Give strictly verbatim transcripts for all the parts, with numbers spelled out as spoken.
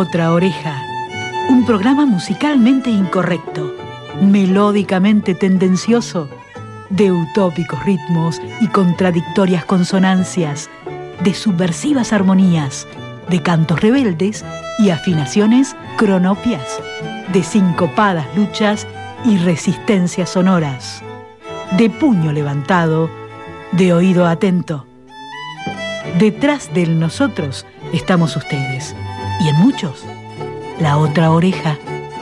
Otra Oreja, un programa musicalmente incorrecto, melódicamente tendencioso, de utópicos ritmos y contradictorias consonancias, de subversivas armonías, de cantos rebeldes y afinaciones cronopias, de sincopadas luchas y resistencias sonoras, de puño levantado, de oído atento. Detrás del nosotros estamos ustedes, y en muchos, la otra oreja.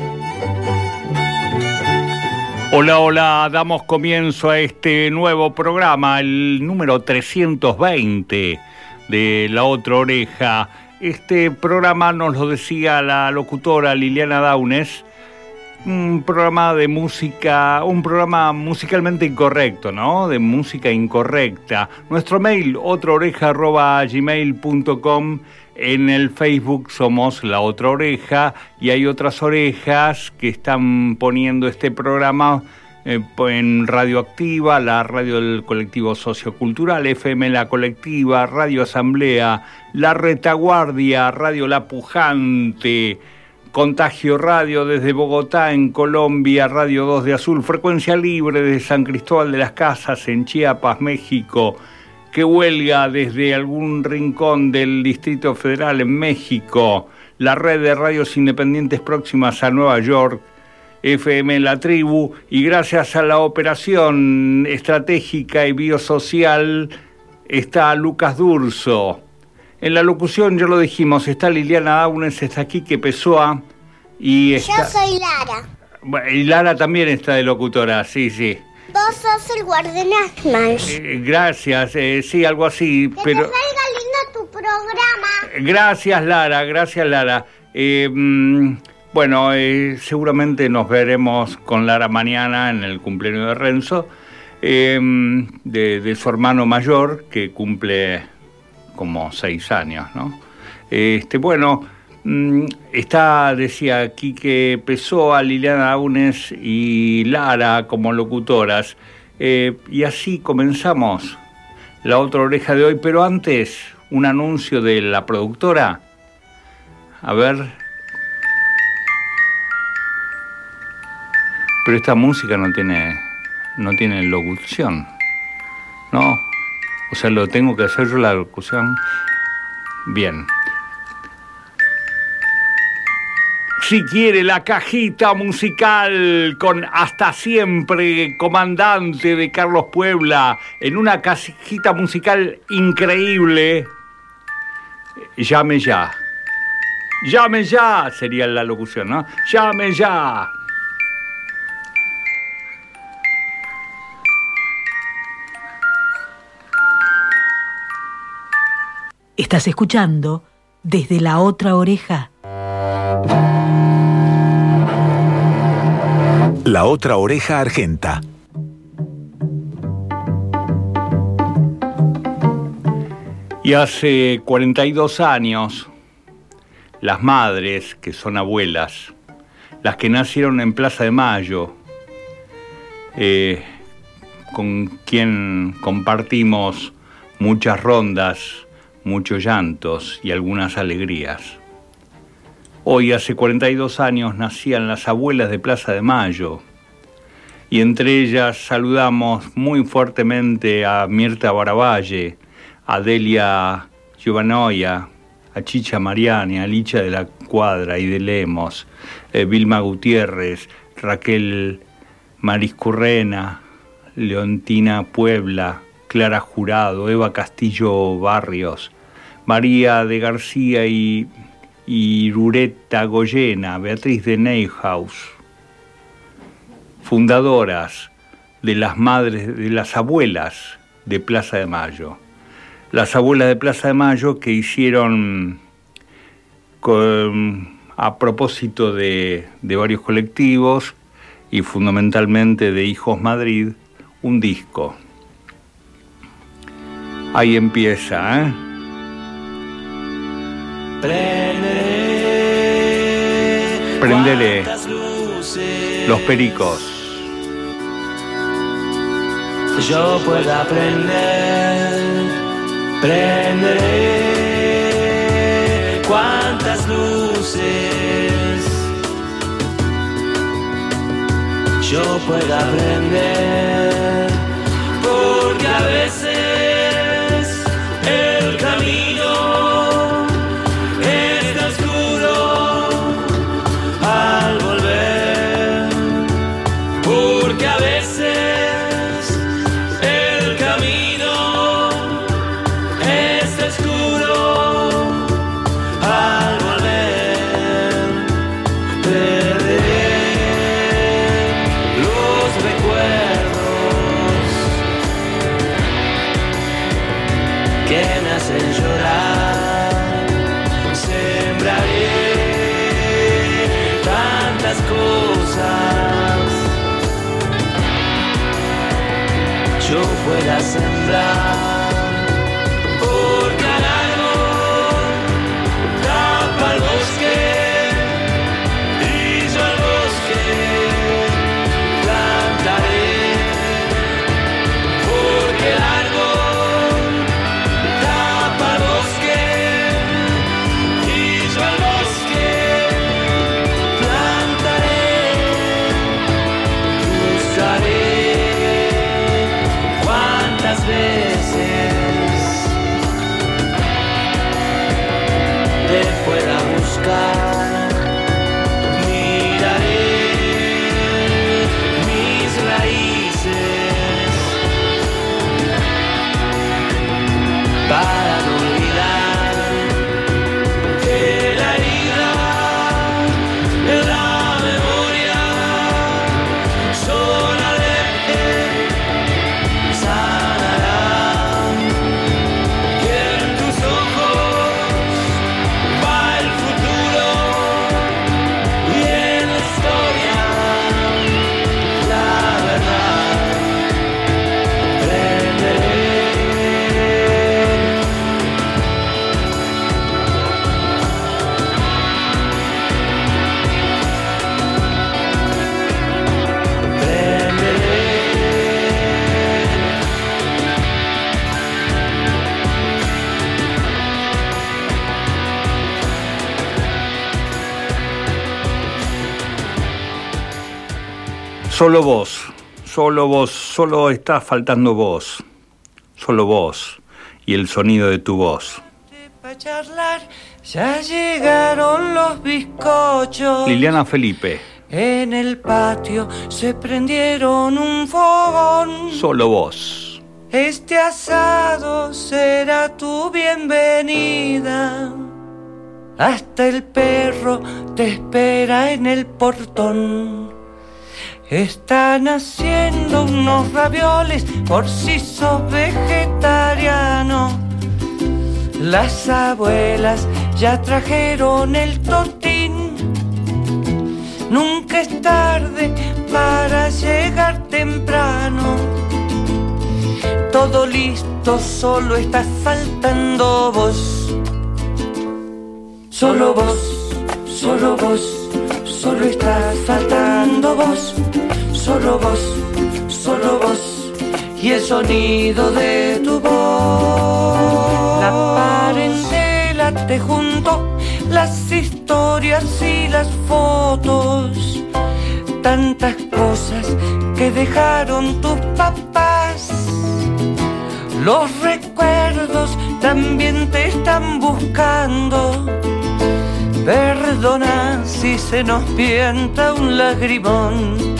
Hola, hola, damos comienzo a este nuevo programa, el número trescientos veinte de La Otra Oreja. Este programa nos lo decía la locutora Liliana Daunes, un programa de música, un programa musicalmente incorrecto, ¿no? De música incorrecta. Nuestro mail, otraoreja arroba gmail punto com. En el Facebook somos La Otra Oreja y hay otras orejas que están poniendo este programa eh, en Radioactiva, la radio del colectivo sociocultural, F M La Colectiva, Radio Asamblea, La Retaguardia, Radio La Pujante, Contagio Radio desde Bogotá en Colombia, Radio dos de Azul, Frecuencia Libre desde San Cristóbal de las Casas en Chiapas, México, que huelga desde algún rincón del Distrito Federal en México, la red de radios independientes próximas a Nueva York, F M La Tribu, y gracias a la operación estratégica y biosocial está Lucas Durso. En la locución, ya lo dijimos, está Liliana Daunes, está Quique Pessoa y está... Yo soy Lara. Bueno, y Lara también está de locutora, sí, sí. Vos sos el guardián Smash. Eh, gracias, eh, sí, algo así, que pero... te salga lindo tu programa. Gracias, Lara, gracias, Lara. Eh, mm, bueno, eh, seguramente nos veremos con Lara mañana en el cumpleaños de Renzo, eh, de, de su hermano mayor, que cumple como seis años, ¿no? Este, bueno, mm, está, decía Quique Pessoa, Liliana Daunes y Lara como locutoras, eh, y así comenzamos La Otra Oreja de hoy, pero antes, un anuncio de la productora. A ver. Pero esta música no tiene, no tiene locución, ¿no? O sea, lo tengo que hacer yo la locución. Bien. Si quiere la cajita musical con Hasta Siempre, Comandante de Carlos Puebla, en una cajita musical increíble, llame ya. Llame ya, sería la locución, ¿no? Llame ya. Estás escuchando desde La Otra Oreja. La Otra Oreja Argenta. Y hace cuarenta y dos años, las madres, que son abuelas, las que nacieron en Plaza de Mayo, eh, con quien compartimos muchas rondas, muchos llantos y algunas alegrías. Hoy, hace cuarenta y dos años, nacían las abuelas de Plaza de Mayo, y entre ellas saludamos muy fuertemente a Mirta Baravalle, a Delia Giovanoia, a Chicha Mariani, a Licha de la Cuadra y de Lemos, eh, Vilma Gutiérrez, Raquel Mariscurrena, Leontina Puebla, Clara Jurado, Eva Castillo Barrios, María de García y, y Rureta Goyena, Beatriz de Neuhaus, fundadoras de las madres, de las abuelas de Plaza de Mayo. Las abuelas de Plaza de Mayo que hicieron, con, a propósito de, de varios colectivos y fundamentalmente de Hijos Madrid, un disco. Ahí empieza, ¿eh? Prenderé, Prenderé los pericos. Yo pueda prender, prenderé cuantas luces uses, yo pueda aprender, porque a veces el camino está oscuro al volver, porque a veces el camino está oscuro al volver, perderé los recuerdos que me hacen llorar, sembraré tantas cosas, yo pueda sembrar, porque al árbol tapa el bosque y yo al bosque plantaré, porque el árbol tapa el bosque y yo al bosque plantaré, buscaré cuántas veces te pueda buscar, miraré mis raíces para no olvidar que la herida en la memoria solamente sanará, que en tus ojos va el futuro y en la historia la verdad, prenderé. Solo vos, solo vos, solo está faltando vos, solo vos y el sonido de tu voz. Para charlar, ya llegaron los bizcochos. Liliana Felipe, En el patio se prendieron un fogón. solo vos. Este asado será tu bienvenida. Hasta el perro te espera en el portón. Están haciendo unos ravioles por si sos vegetariano. Las abuelas ya trajeron el totín. Nunca es tarde para llegar temprano. Todo listo, solo está faltando vos. Solo vos, solo vos, solo está faltando vos. Solo vos, solo vos y el sonido de tu voz. La parentela te juntó, las historias y las fotos, tantas cosas que dejaron tus papás. Los recuerdos también te están buscando. Perdona si se nos pienta un lagrimón.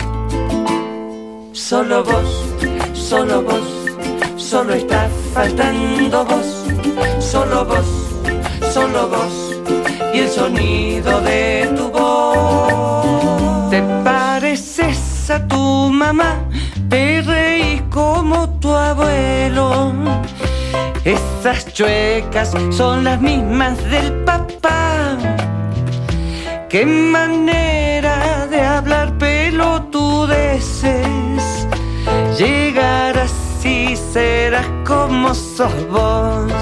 Solo vos, solo vos, solo está faltando vos. Solo vos, solo vos y el sonido de tu voz. Te pareces a tu mamá, te reís como tu abuelo. Esas chuecas son las mismas del papá. Qué manera de hablar pelotudeces. Llegar así serás como sos vos.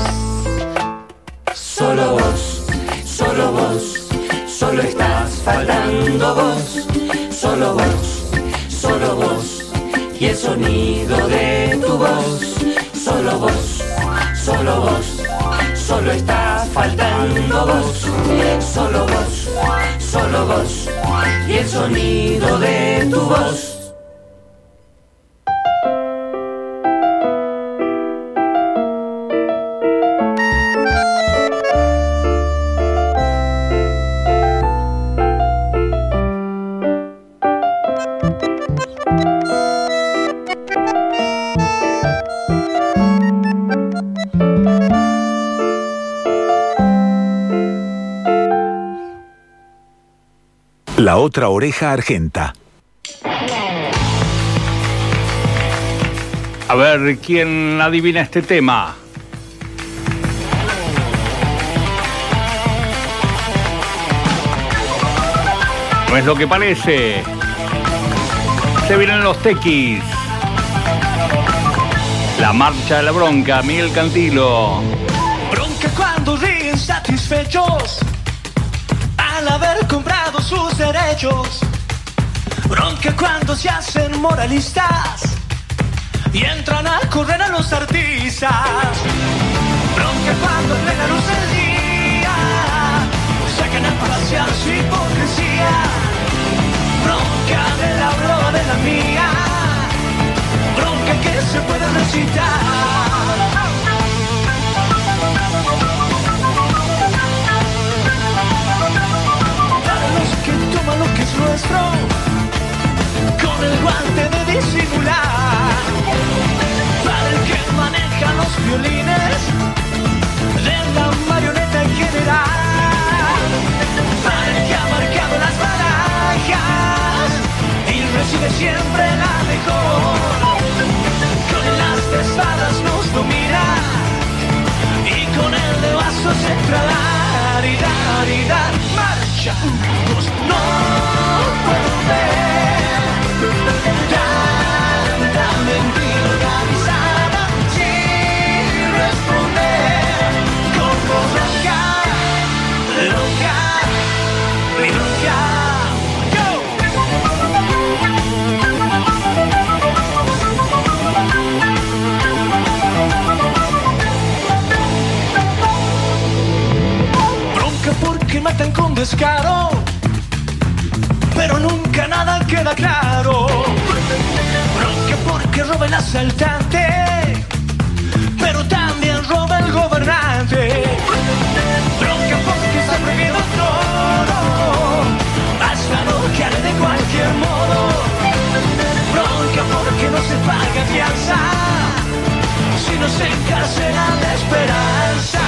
Solo vos, solo vos, solo estás faltando vos. Solo vos, solo vos y el sonido de tu voz. Solo vos, solo vos, solo está faltando vos. Solo vos, solo vos y el sonido de tu voz. La otra oreja argenta. A ver, ¿quién adivina este tema? No es lo que parece. Se vienen los tequis. La marcha de la bronca, Miguel Cantilo. Bronca cuando ríen satisfechos al haber comprado sus derechos. Bronca cuando se hacen moralistas y entran a correr a los artistas. Bronca cuando en plena luz del día sacan a pasear su hipocresía. Bronca de la broma de la mía, bronca que se puede recitar. Que toma lo que es nuestro con el guante de disimular. Para el que maneja los violines de la marioneta en general. Para el que ha marcado las barajas y recibe siempre la mejor. Con el as de espadas nos domina y con el de vasos entra dar y dar y dar. Marcha, dos, no puedo ver tanta mentira organizada sin responder. Como bronca, bronca, mi bronca. Que matan con descaro, pero nunca nada queda claro. Bronca porque roba el asaltante, pero también roba el gobernante. Bronca porque está prohibido todo, hasta no que haré de cualquier modo. Bronca porque no se paga fianza, si no se encarcela la esperanza.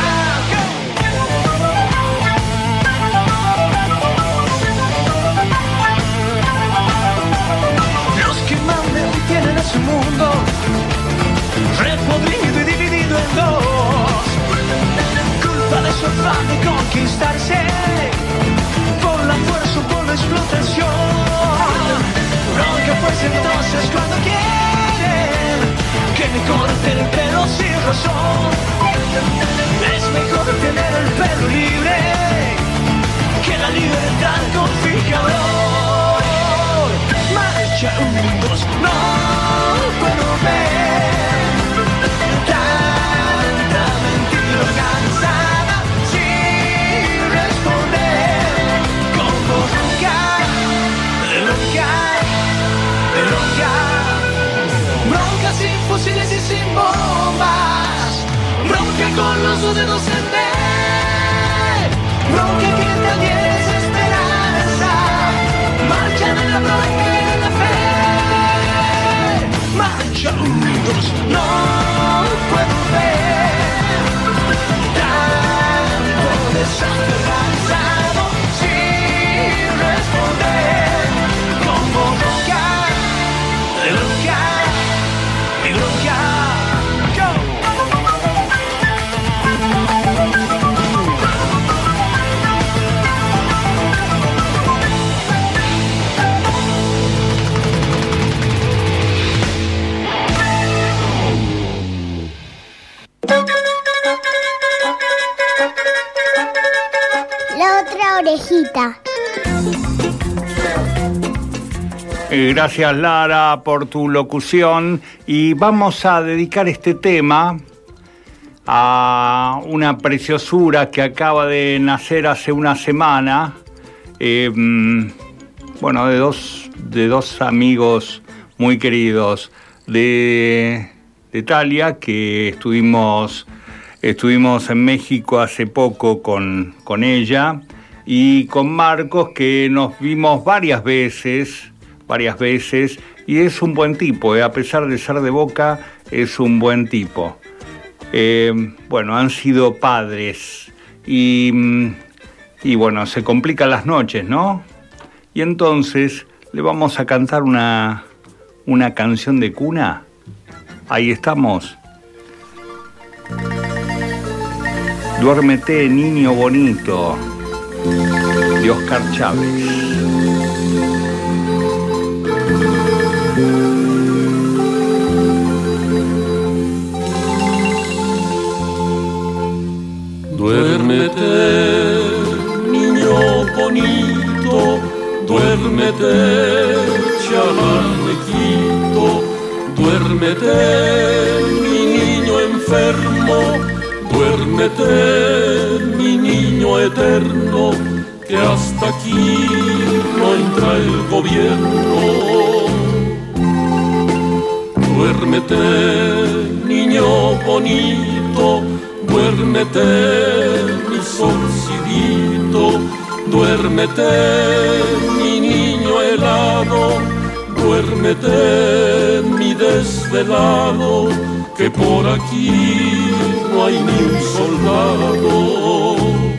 Tienen a su mundo repodrido y dividido en dos. Culpa de su afán de conquistarse por la fuerza o por la explotación. Bronca pues entonces cuando quieren que me corten el pelo sin razón. Es mejor tener el pelo libre que la libertad con fijador. Marcha un, dos, no puedo ver tanta mentira organizada sin responder. Como bronca, bronca, bronca. Bronca sin fusiles y sin bombas. Bronca con los dedos en vez. Bronca que también es esperanza. Marcha de la bronca y de la fe. Marcha unidos, no puedo ver tanto desastre organizado sin responder. Como bronca, bronca, bronca. Orejita. Gracias, Lara, por tu locución, y vamos a dedicar este tema a una preciosura que acaba de nacer hace una semana. eh, bueno, de dos, de dos amigos muy queridos de, de Italia, que estuvimos, estuvimos en México hace poco con, con ella, y con Marcos, que nos vimos varias veces, varias veces, y es un buen tipo, eh, a pesar de ser de Boca, es un buen tipo. Eh, bueno, han sido padres, y, y bueno, se complican las noches, ¿no? Y entonces le vamos a cantar una, una canción de cuna. Ahí estamos. Duérmete, niño bonito, de Oscar Chávez. Duérmete, niño bonito, duérmete, chamanequito, duérmete, mi niño enfermo, duérmete, mi niño eterno, que hasta aquí no entra el gobierno. Duérmete, niño bonito, duérmete, mi solcidito, duérmete, mi niño helado, duérmete, mi desvelado, que por aquí no hay ni un soldado.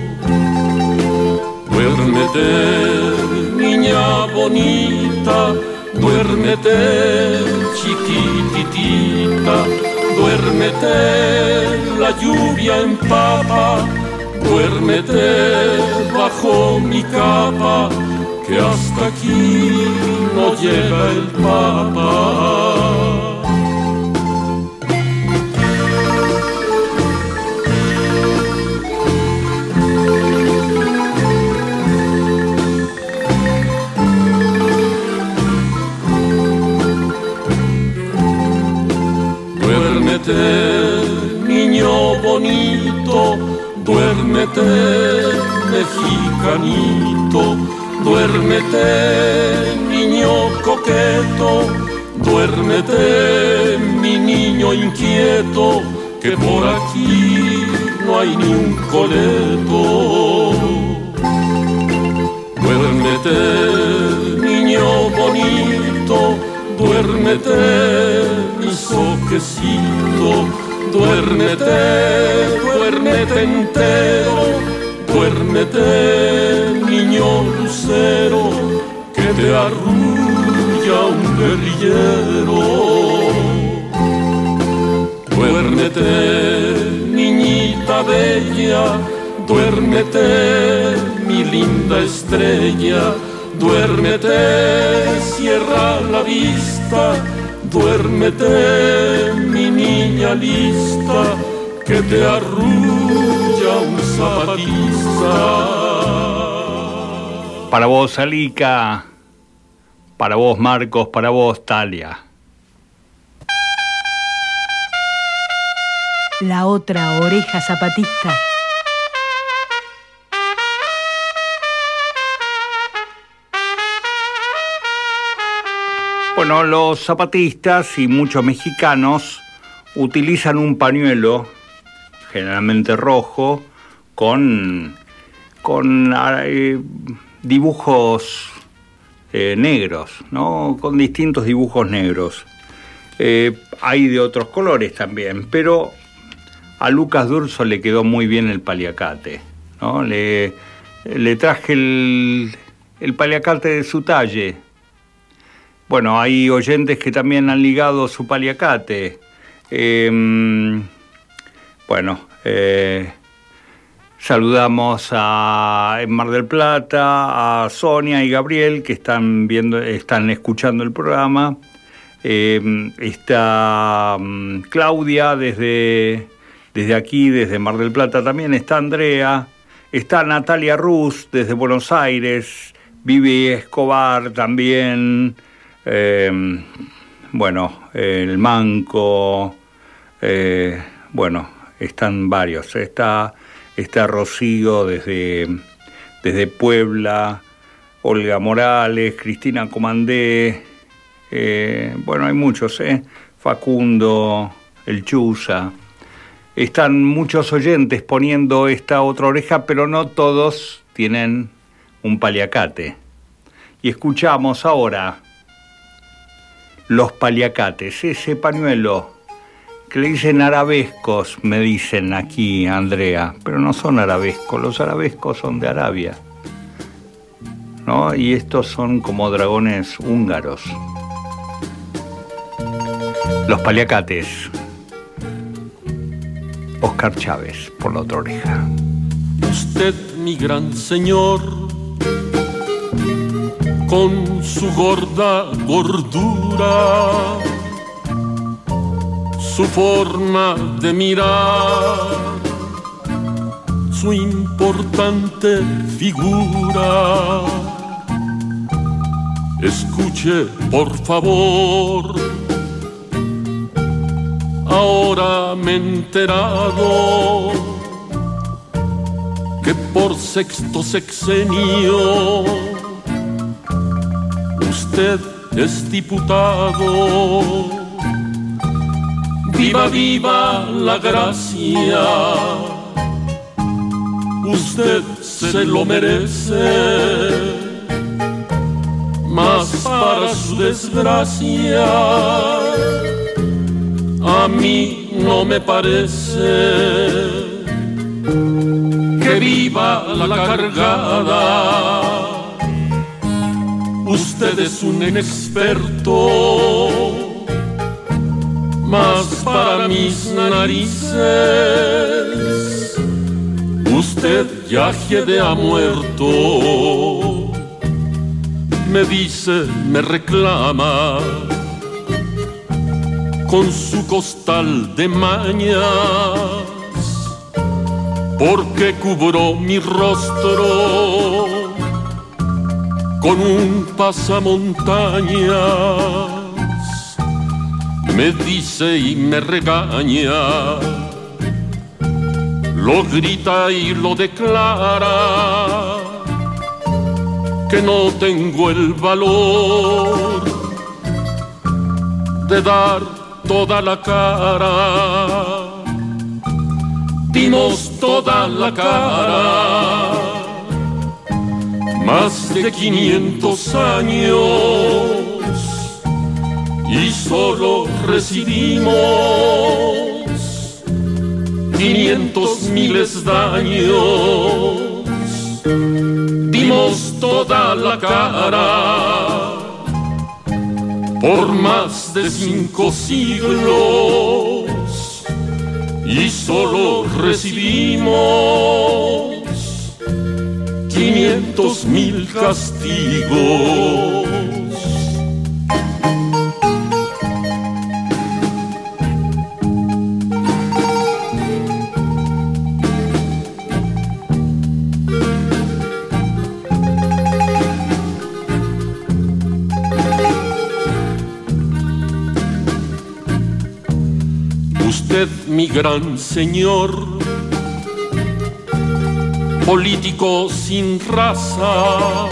Duérmete, niña bonita, duérmete, chiquititita, duérmete, la lluvia empapa, duérmete bajo mi capa, que hasta aquí no llega el Papa. Duérmete, niño bonito, duérmete, mexicanito, duérmete, niño coqueto, duérmete, mi niño inquieto, que por aquí no hay ni un coleto. Duérmete, niño bonito, duérmete, mi soquecito, duérmete, duérmete entero, duérmete, niño lucero, que te arrulla un guerrillero. Duérmete, niñita bella, duérmete, mi linda estrella, duérmete, cierra la vista, duérmete, mi niña lista, que te arrulla un zapatista. Para vos, Alica, para vos, Marcos, para vos, Talia. La otra oreja zapatista. Bueno, los zapatistas y muchos mexicanos utilizan un pañuelo, generalmente rojo, con, con eh, dibujos eh, negros, ¿no? Con distintos dibujos negros. Eh, hay de otros colores también, pero a Lucas D'Urso le quedó muy bien el paliacate, ¿no? Le, le traje el, el paliacate de su talle. Bueno, hay oyentes que también han ligado su paliacate. Eh, bueno, eh, saludamos a en Mar del Plata, a Sonia y Gabriel, que están viendo, están escuchando el programa. Eh, está um, Claudia desde, desde aquí, desde Mar del Plata también. Está Andrea, está Natalia Ruz desde Buenos Aires, Vivi Escobar también. Eh, bueno, el Manco, eh, bueno, están varios. Está, está Rocío desde, desde Puebla, Olga Morales, Cristina Comandé, eh, bueno, hay muchos, ¿eh? Facundo, el Chuza. Están muchos oyentes poniendo esta otra oreja, pero no todos tienen un paliacate. Y escuchamos ahora los paliacates, ese pañuelo que le dicen arabescos, me dicen aquí, Andrea, pero no son arabescos, los arabescos son de Arabia, ¿no? Y estos son como dragones húngaros. Los paliacates. Oscar Chávez, por la otra oreja. Usted, mi gran señor, con su gorda gordura, su forma de mirar, su importante figura. Escuche, por favor, ahora me he enterado que por sexto sexenio usted es diputado. Viva, viva la gracia, usted se lo merece, mas para su desgracia a mí no me parece que viva la cargada. Usted es un experto, mas para mis narices usted ya de ha muerto. Me dice, me reclama con su costal de mañas, porque cubrió mi rostro con un pasamontañas. Me dice y me regaña, lo grita y lo declara, que no tengo el valor de dar toda la cara. Dimos toda la cara, más de quinientos años, y solo recibimos quinientos miles daños. Dimos toda la cara por más de cinco siglos y solo recibimos quinientos mil castigos. Usted, mi gran señor, político sin raza,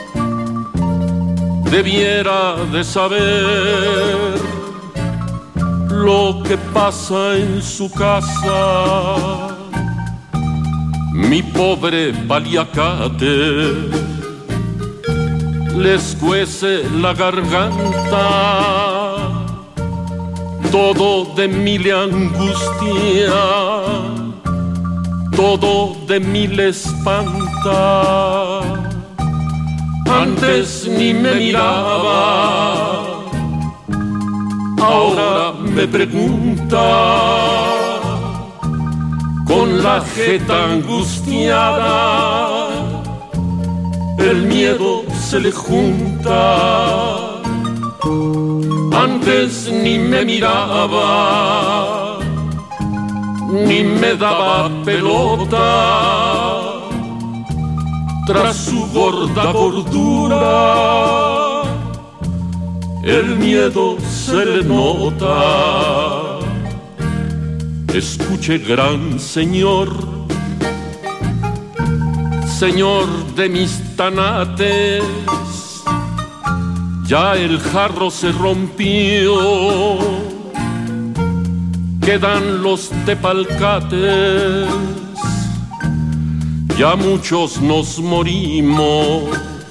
debiera de saber lo que pasa en su casa. Mi pobre paliacate les cuece la garganta. Todo de mí le angustia, todo de mí le espanta. Antes ni me miraba, ahora me pregunta, con la jeta angustiada, el miedo se le junta. Antes ni me miraba, ni me daba pelota, tras su gorda gordura, el miedo se le nota. Escuche, gran señor, señor de mis tanates, ya el jarro se rompió, quedan los tepalcates, ya muchos nos morimos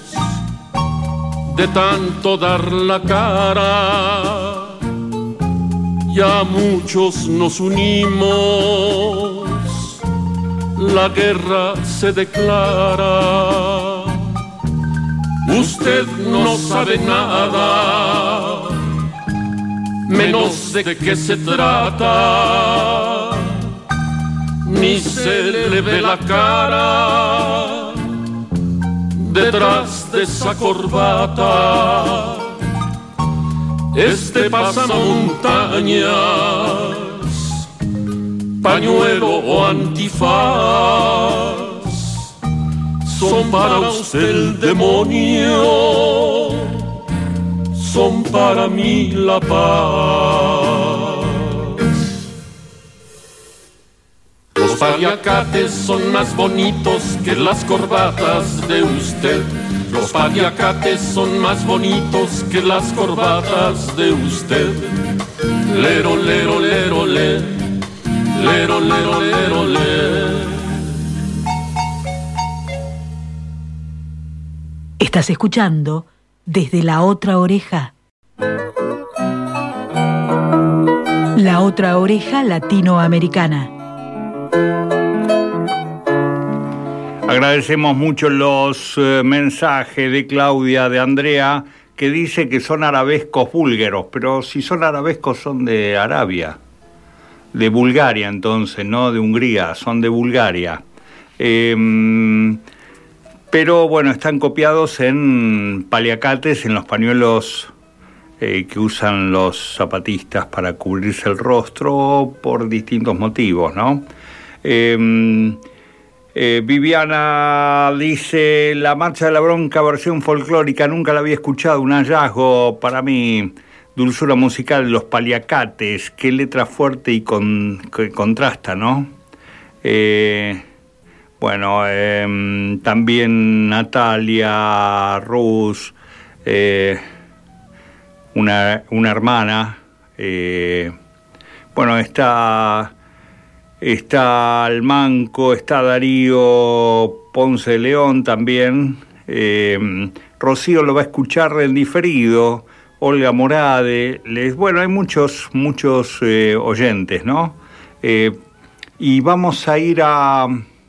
de tanto dar la cara, ya muchos nos unimos, la guerra se declara. Usted no sabe nada, menos de qué se trata, ni se le ve la cara detrás de esa corbata. Este pasamontañas, pañuelo o antifaz, son para usted el demonio, son para mí la paz. Los paliacates son más bonitos que las corbatas de usted. Los paliacates son más bonitos que las corbatas de usted. Lero, lero, lero, le. Lero, lero, lero, le. Estás escuchando Desde la Otra Oreja. La Otra Oreja Latinoamericana. Agradecemos mucho los eh, mensajes de Claudia, de Andrea, que dice que son arabescos búlgaros, pero si son arabescos son de Arabia, de Bulgaria entonces, no de Hungría, son de Bulgaria. Eh, pero bueno, están copiados en paliacates, en los pañuelos eh, que usan los zapatistas para cubrirse el rostro por distintos motivos, ¿no? Eh, Eh, Viviana dice, la Marcha de la Bronca versión folclórica, nunca la había escuchado, un hallazgo para mí, dulzura musical de los paliacates, qué letra fuerte y con, que contrasta, ¿no? Eh, bueno, eh, también Natalia Rus, eh, una, una hermana, eh, bueno, está... Está Almanco, está Darío Ponce de León también. Eh, Rocío lo va a escuchar en diferido. Olga Morade. Les, bueno, hay muchos, muchos eh, oyentes, ¿no? Eh, y vamos a ir a,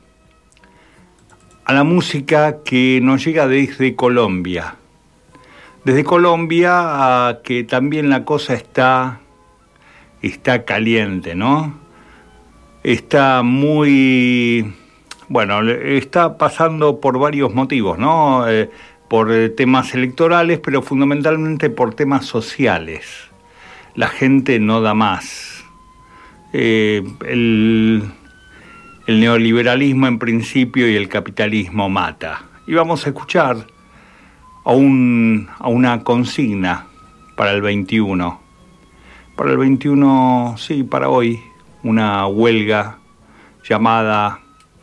a la música que nos llega desde Colombia. Desde Colombia, a que también la cosa está, está caliente, ¿no? Está muy, bueno, está pasando por varios motivos, ¿no? Eh, por temas electorales, pero fundamentalmente por temas sociales. La gente no da más. Eh, el, el neoliberalismo en principio y el capitalismo mata. Y vamos a escuchar a, un, a una consigna para el veintiuno. Para el veintiuno, sí, para hoy. Una huelga llamada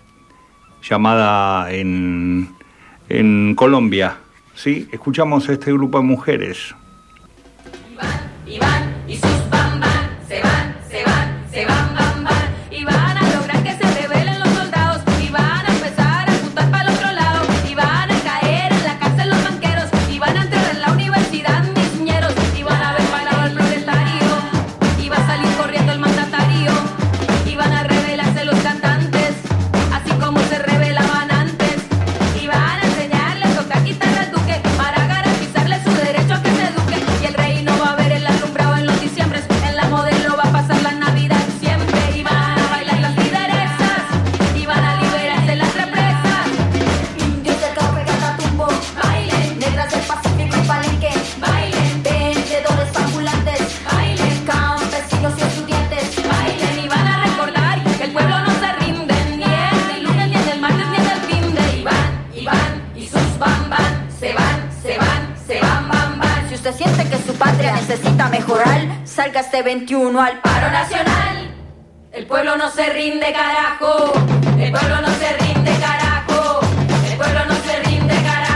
llamada en, en Colombia, ¿sí? Escuchamos a este grupo de mujeres. Y van, y van, y sus van, van, se van, se van, se van, van, van, y van a lograr que se rebelen los soldados, y van a empezar a apuntar para el otro lado, y van a caer en la cárcel los banqueros, y van a entrar en la universidad mis ñeros, y van a ver parado al proletario, y va a salir corriendo el mandatario. Van a rebelarse los cantantes, así como se rebelaban antes. Y van a enseñarle a tocar guitarra al duque para garantizarle su derecho a que se eduque. Y el rey no va a ver el alumbrado en los diciembres, en la modelo va a pasar la Navidad siempre. Y van a bailar las lideresas, y van a liberarse las represas. Indios del café Catatumbo, bailen. Negras del Pacífico y Palenque, bailen. Vendedores ambulantes, bailen. Campesinos y estudiantes, bailen. Y van a que el pueblo no se rinde, ni el lunes, ni el martes, ni el fin de. Y van, y van, y sus van, van, se van, se van, se van, van, van. Si usted siente que su patria necesita mejorar, salga este veintiuno al paro nacional. El pueblo no se rinde, carajo. El pueblo no se rinde, carajo. El pueblo no se rinde, carajo.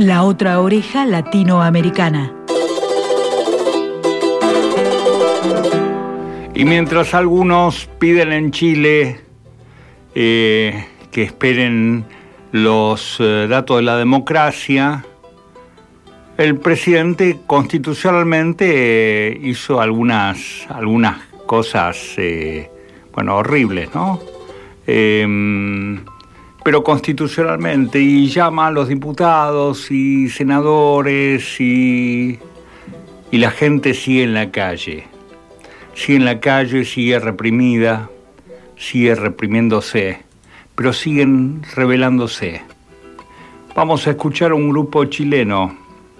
La otra oreja latinoamericana. Y mientras algunos piden en Chile eh, que esperen los eh, datos de la democracia, el presidente constitucionalmente eh, hizo algunas, algunas cosas, eh, bueno, horribles, ¿no? Eh, pero constitucionalmente, y llama a los diputados y senadores y, y la gente sigue en la calle. Sigue en la calle, sigue reprimida, sigue reprimiéndose, pero siguen rebelándose. Vamos a escuchar a un grupo chileno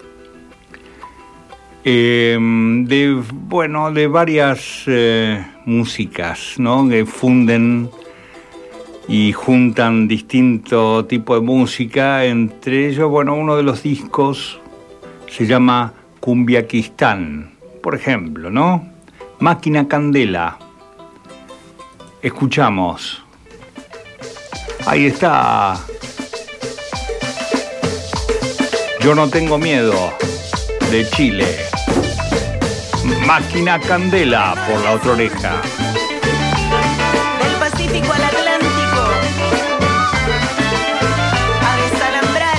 eh, de, bueno, de varias eh, músicas, ¿no? Que funden y juntan distinto tipo de música. Entre ellos, bueno, uno de los discos se llama Cumbiaquistán, por ejemplo, ¿no? Máquina Candela. Escuchamos. Ahí está. Yo no tengo miedo, de Chile. Máquina Candela por La Otra Oreja. Del Pacífico al Atlántico, a desalambrar.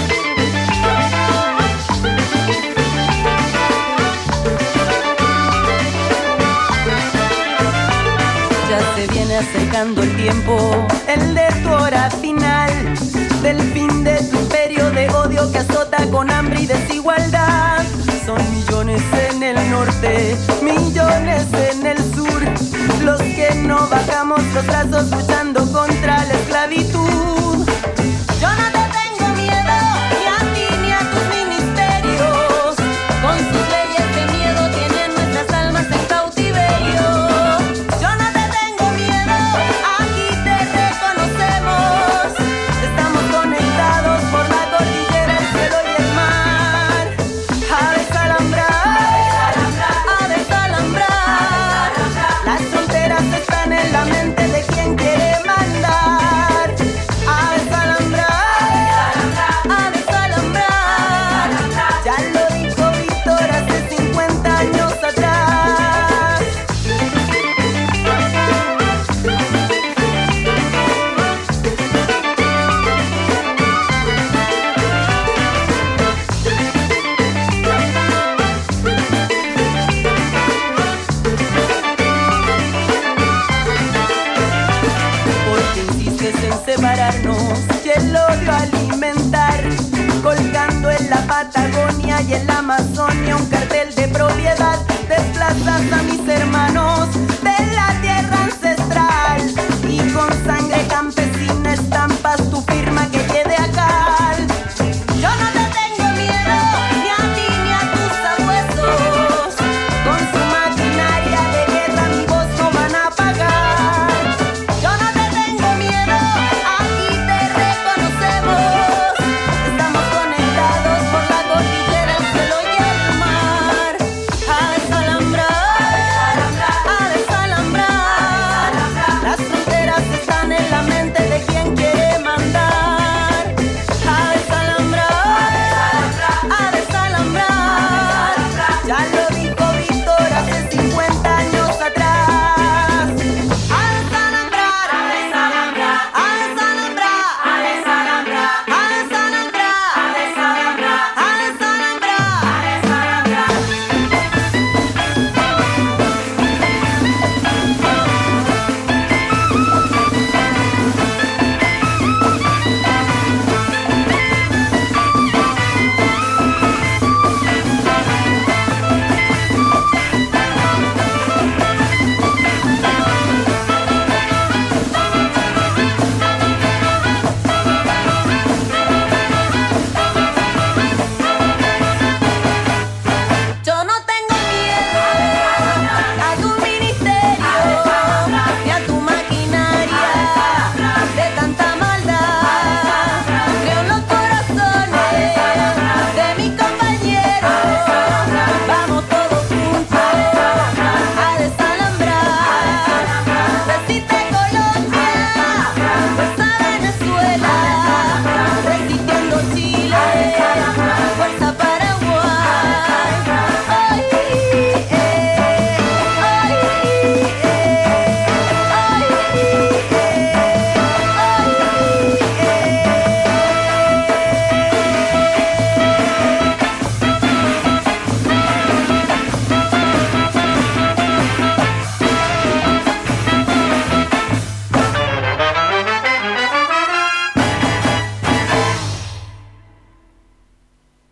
Ya se viene acercando el tiempo, el de tu hora final, del fin de tu imperio de odio que azota con hambre y desigualdad. Son millones en el norte, millones en el sur, los que no bajamos los brazos luchando contra la esclavitud. Yo no te tengo miedo, ni a ti ni a tus ministerios, con sus leyes de miedo tienen nuestras almas en cautiverio. Yo no te tengo miedo, aquí te reconocemos, estamos conectados por la cordillera, el cielo y el mar. A desalambrar, a desalambrar, las fronteras están en la mente de quien quiere mandar. A desalambrar, a desalambrar, ya lo dijo Víctor hace cincuenta años atrás. Porque insistes en separarnos y el odio alimentar, colgando en la Patagonia y en la Amazonia un cartel de propiedad. Desplazas a mis hermanos de la tierra ancestral y con sangre campesina estampas tu firma que quede acá. Yo no te tengo miedo, ni a ti ni a tus sabuesos, con su maquinaria de guerra mi voz no van a apagar. Yo no te tengo miedo, aquí te reconocemos, estamos conectados por la cordillera, el cielo y el mar. A desalambrar,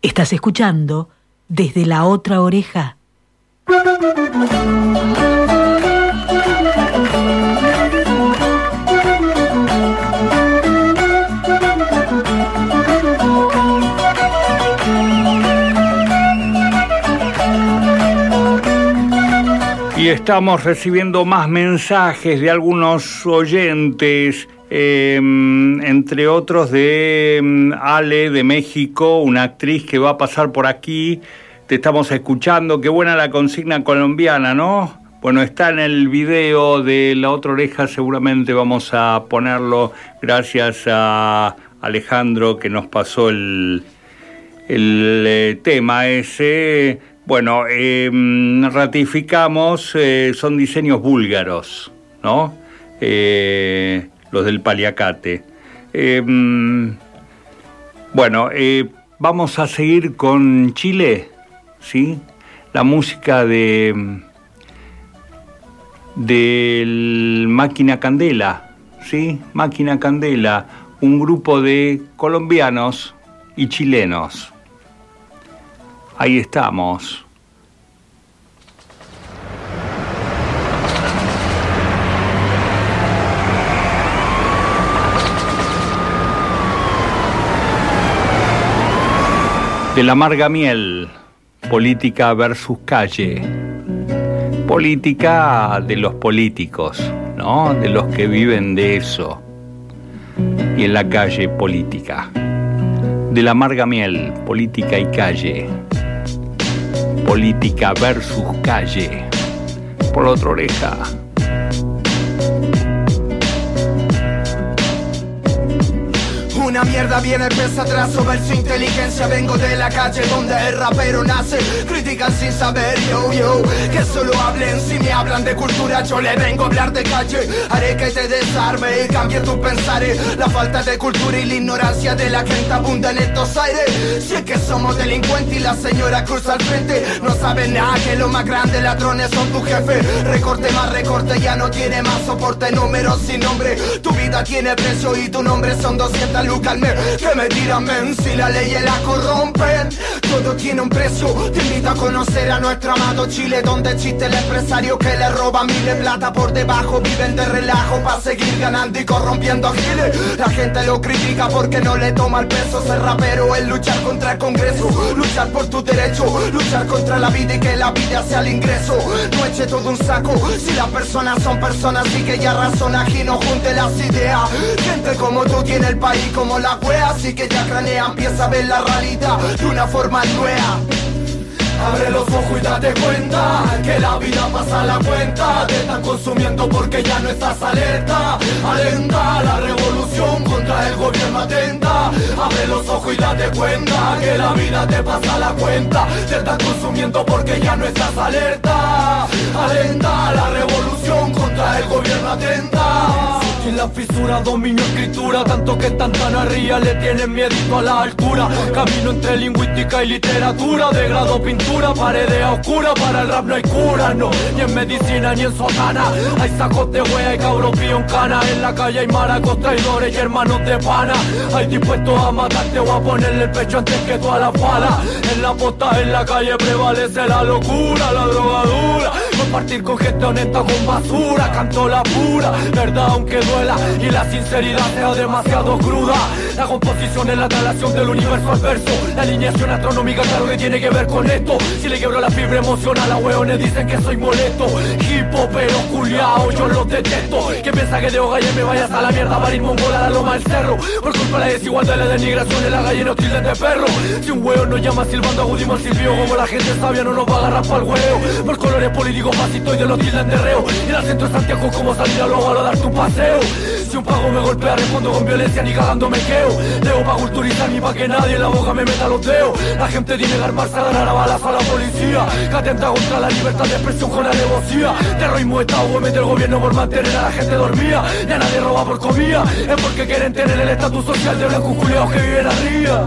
Estás escuchando Desde la Otra Oreja. Y estamos recibiendo más mensajes de algunos oyentes, eh, entre otros de um, Ale de México, una actriz que va a pasar por aquí. Te estamos escuchando, qué buena la consigna colombiana, ¿no? Bueno, está en el video de La Otra Oreja, seguramente vamos a ponerlo, gracias a Alejandro que nos pasó el, el eh, tema ese. Bueno, eh, ratificamos, eh, son diseños búlgaros, ¿no? Eh, los del Paliacate. Eh, bueno, eh, vamos a seguir con Chile, ¿sí? La música de del Máquina Candela, ¿sí? Máquina Candela, un grupo de colombianos y chilenos. Ahí estamos. De la amarga miel, política versus calle. Política de los políticos, ¿no? De los que viven de eso. Y en la calle, política. De la amarga miel, política y calle. Política versus calle. Por La Otra Oreja. Una mierda viene pesa atrás sobre su inteligencia. Vengo de la calle donde el rapero nace. Critican sin saber, yo, yo, que solo hablen. Si me hablan de cultura yo le vengo a hablar de calle. Haré que te desarme y cambie tu pensares. La falta de cultura y la ignorancia de la gente abunda en estos aires. Si es que somos delincuentes y la señora cruza al frente, no saben nada que lo más grande ladrones son tu jefe. Recorte más recorte, ya no tiene más soporte. Números sin nombre, tu vida tiene precio y tu nombre son doscientas lucas. Que me tiran men, si la ley la corrompen. Todo tiene un precio, te invito a conocer a nuestro amado Chile, donde existe el empresario que le roba miles de plata por debajo. Viven de relajo para seguir ganando y corrompiendo a giles. La gente lo critica porque no le toma el peso. Ser rapero es luchar contra el Congreso, luchar por tus derechos, luchar contra la vida y que la vida sea el ingreso. No eche todo un saco, si las personas son personas y que ya razona y no junte las ideas. Gente como tú tiene el país como la wea, así que ya cranea, empieza a ver la realidad de una forma nueva. Abre los ojos y date cuenta que la vida pasa la cuenta. Te están consumiendo porque ya no estás alerta. Alenta la revolución contra el gobierno atenta. Abre los ojos y date cuenta que la vida te pasa la cuenta. Te están consumiendo porque ya no estás alerta. Alenta la revolución contra el gobierno atenta. En la fisura dominio escritura, tanto que están tan arriba le tienen miedito a la altura. Camino entre lingüística y literatura, de grado pintura, paredes oscuras, para el rap no hay cura, no, ni en medicina ni en sotana. Hay sacos de wea y cabros pío en cana, en la calle hay maracos, traidores y hermanos de pana. Hay dispuestos a matarte o a ponerle el pecho antes que tú a la bala. En la posta, en la calle prevalece la locura, la drogadura. Compartir con gente honesta con basura, canto la pura verdad aunque duela y la sinceridad sea demasiado cruda. La composición es la traslación del universo al verso. La alineación astronómica claro que tiene que ver con esto. Si le quebro la fibra emocional a hueones dicen que soy molesto. Hip hopero culiao, yo los detesto. Que piensa que debo gallen me vayas a la mierda para ir mongola a la loma del cerro. Por culpa de la desigualdad y la denigración en la calle no tilden de perro. Si un hueón nos llama silbando agudimos al silbío, como la gente sabia no nos va a agarrar pa'l huevo. Por colores políticos fascistas y de los tilden de reo. Ir al centro de Santiago como salir a luego a darte un paseo. Si un pago me golpea respondo con violencia ni cagando me queo. Leo pa' culturizar ni pa' que nadie en la boca me meta los dedos. La gente tiene que armarse a ganar a balas a la policía, que atenta contra la libertad de expresión con alevosía. Terrorismo de Estado mete el gobierno por mantener a la gente dormida. Ya nadie roba por comida, es porque quieren tener el estatus social de blancos culiados que viven arriba.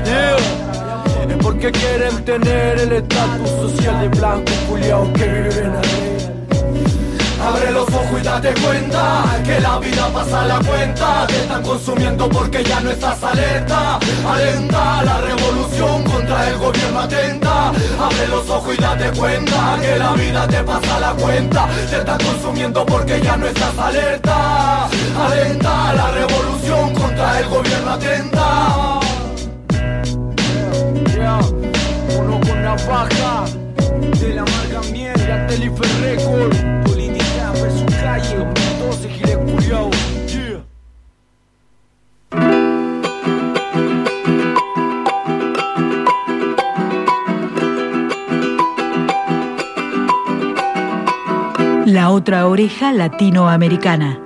Yeah. Es porque quieren tener el estatus social de blancos culiados que viven arriba. Abre los ojos y date cuenta que la vida pasa la cuenta. Te están consumiendo porque ya no estás alerta. Alenta la revolución contra el gobierno atenta. Abre los ojos y date cuenta que la vida te pasa la cuenta. Te estás consumiendo porque ya no estás alerta. Alenta la revolución contra el gobierno atenta. Yeah, uno con navaja de la marca miel, la Telefe Record. Política versus calle, dos mil doce, giles culiao. Yeah. La otra oreja latinoamericana.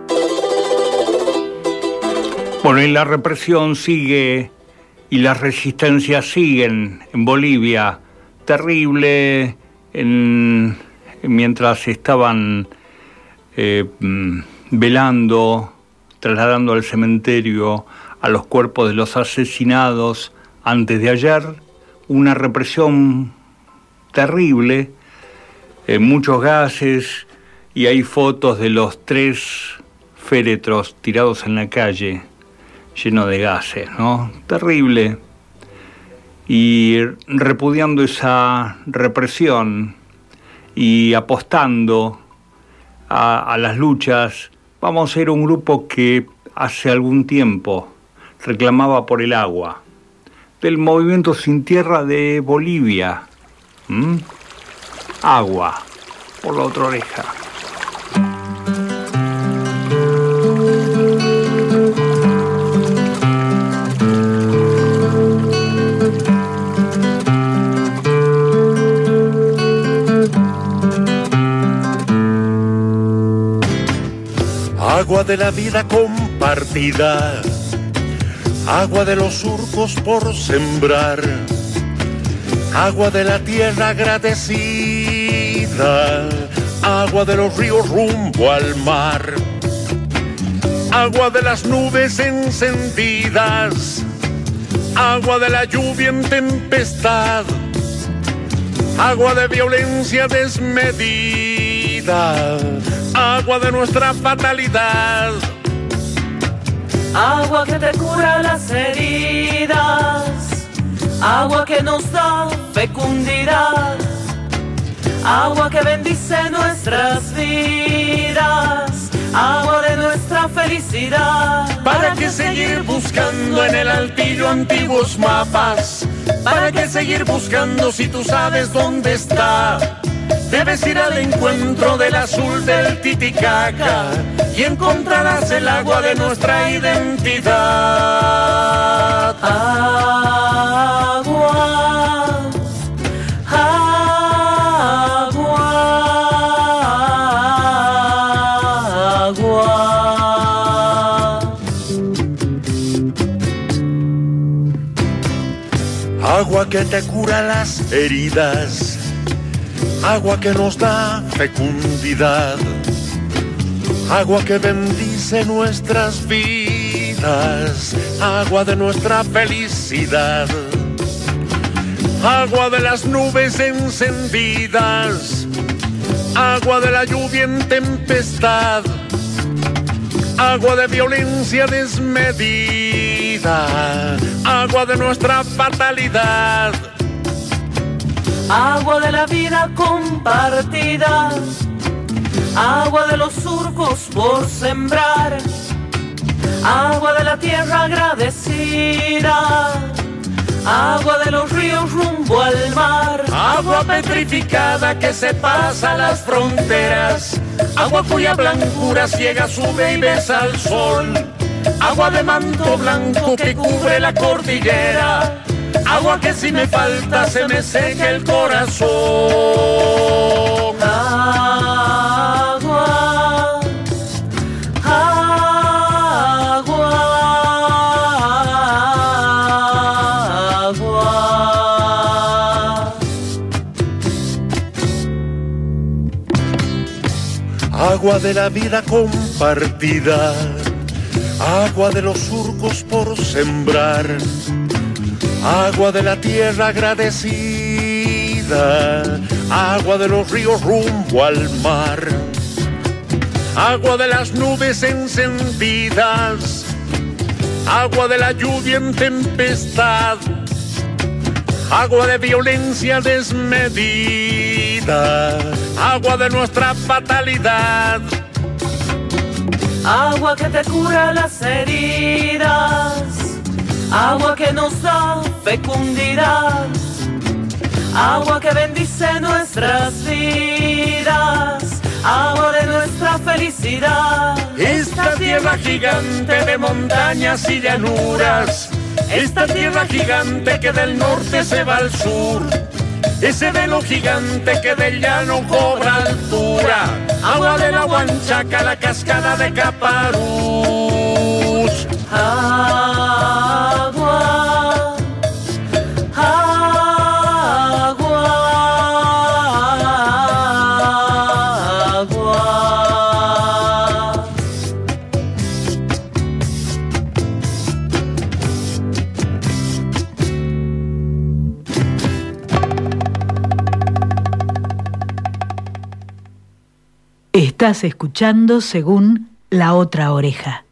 Bueno, y la represión sigue y las resistencias siguen en Bolivia. Terrible, en, mientras estaban eh, velando, trasladando al cementerio a los cuerpos de los asesinados antes de ayer, una represión terrible, eh, muchos gases, y hay fotos de los tres féretros tirados en la calle, llenos de gases, ¿no? Terrible. Y repudiando esa represión y apostando a, a las luchas, vamos a ser un grupo que hace algún tiempo reclamaba por el agua, del Movimiento Sin Tierra de Bolivia. ¿Mm? Agua, por la otra oreja. Agua de la vida compartida, agua de los surcos por sembrar, agua de la tierra agradecida, agua de los ríos rumbo al mar, agua de las nubes encendidas, agua de la lluvia en tempestad, agua de violencia desmedida, agua de nuestra fatalidad, agua que te cura las heridas, agua que nos da fecundidad, agua que bendice nuestras vidas, agua de nuestra felicidad. ¿Para qué seguir buscando en el altillo antiguos mapas? ¿Para qué seguir buscando si tú sabes dónde está? Debes ir al encuentro del azul del Titicaca y encontrarás el agua de nuestra identidad. Agua, agua, agua. Agua que te cura las heridas, agua que nos da fecundidad, agua que bendice nuestras vidas, agua de nuestra felicidad, agua de las nubes encendidas, agua de la lluvia en tempestad, agua de violencia desmedida, agua de nuestra fatalidad, agua de la vida compartida, agua de los surcos por sembrar, agua de la tierra agradecida, agua de los ríos rumbo al mar, agua petrificada que se pasa las fronteras, agua cuya blancura ciega sube y besa al sol, agua de manto blanco que cubre la cordillera, agua que si me falta se me seca el corazón. Agua, agua, agua. Agua de la vida compartida, agua de los surcos por sembrar, agua de la tierra agradecida, agua de los ríos rumbo al mar, agua de las nubes encendidas, agua de la lluvia en tempestad, agua de violencia desmedida, agua de nuestra fatalidad. Agua que te cura las heridas, agua que nos da fecundidad, agua que bendice nuestras vidas, agua de nuestra felicidad. Esta tierra gigante de montañas y llanuras, esta tierra gigante que del norte se va al sur, ese velo gigante que del llano cobra altura, agua de la Huanchaca, la cascada de Caparús. Agua, agua, agua. Estás escuchando según La Otra Oreja.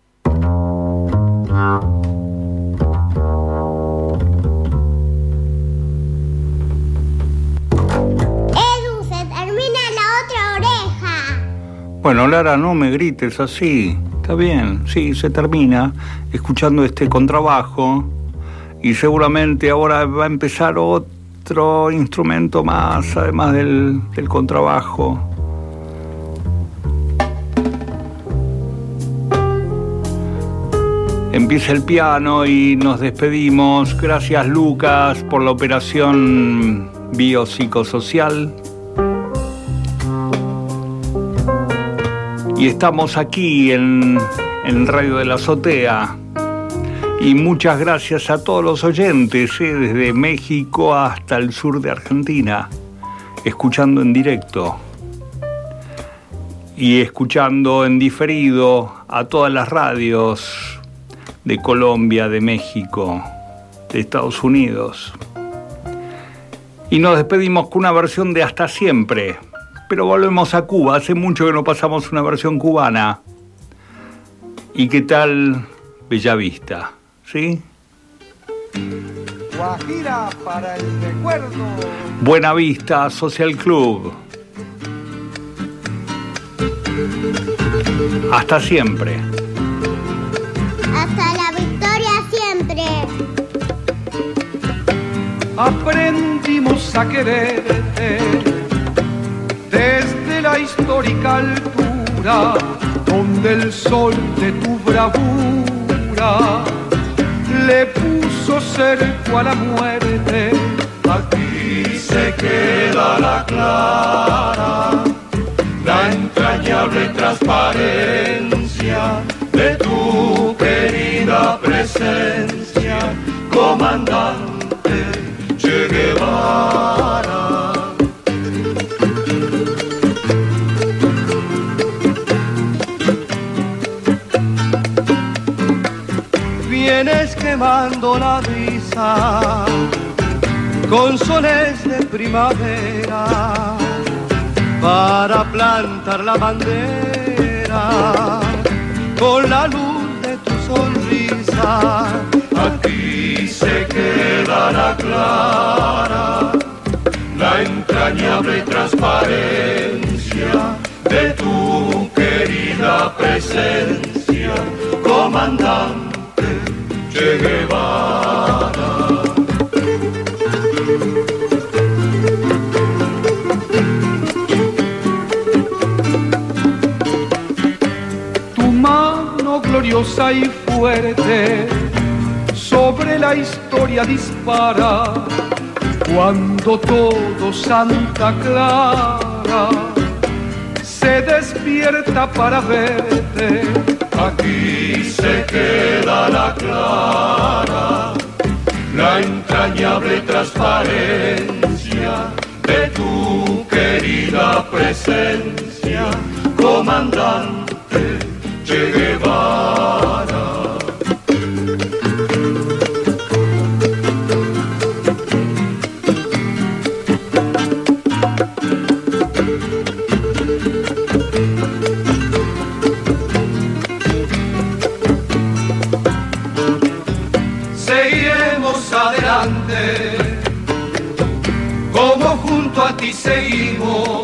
Edu, se termina La Otra Oreja. Bueno, Lara, no me grites así. Está bien, sí, se termina escuchando este contrabajo y seguramente ahora va a empezar otro instrumento más, además del, del contrabajo. Empieza el piano y nos despedimos. Gracias, Lucas, por la operación biopsicosocial. Y estamos aquí en, en Radio de la Azotea. Y muchas gracias a todos los oyentes, ¿eh? Desde México hasta el sur de Argentina, escuchando en directo. Y escuchando en diferido a todas las radios de Colombia, de México, de Estados Unidos. Y nos despedimos con una versión de Hasta Siempre, pero volvemos a Cuba. Hace mucho que no pasamos una versión cubana. ¿Y qué tal Bellavista? ¿Sí? Guajira para el recuerdo. Buena Vista Social Club. Hasta siempre. Hasta la victoria siempre. Aprendimos a quererte desde la histórica altura, donde el sol de tu bravura le puso cerco a la muerte. Aquí se queda la clara, la entrañable transparencia de tu querida presencia, comandante Che Guevara. Vienes quemando la brisa con soles de primavera para plantar la bandera con la luz de tu sonrisa. Aquí se queda la clara, la entrañable transparencia de tu querida presencia, comandante Che Guevara. Gloriosa y fuerte sobre la historia dispara, cuando todo Santa Clara se despierta para verte. Aquí se queda la clara, la entrañable transparencia de tu querida presencia, comandante Che Guevara. Seguiremos adelante como junto a ti seguimos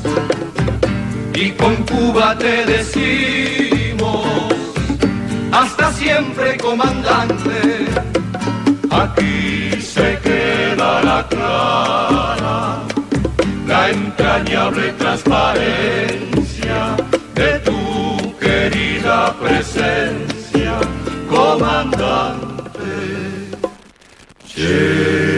y con Cuba te decimos, hasta siempre, comandante. Aquí se queda la clara, la entrañable transparencia de tu querida presencia, comandante. Che.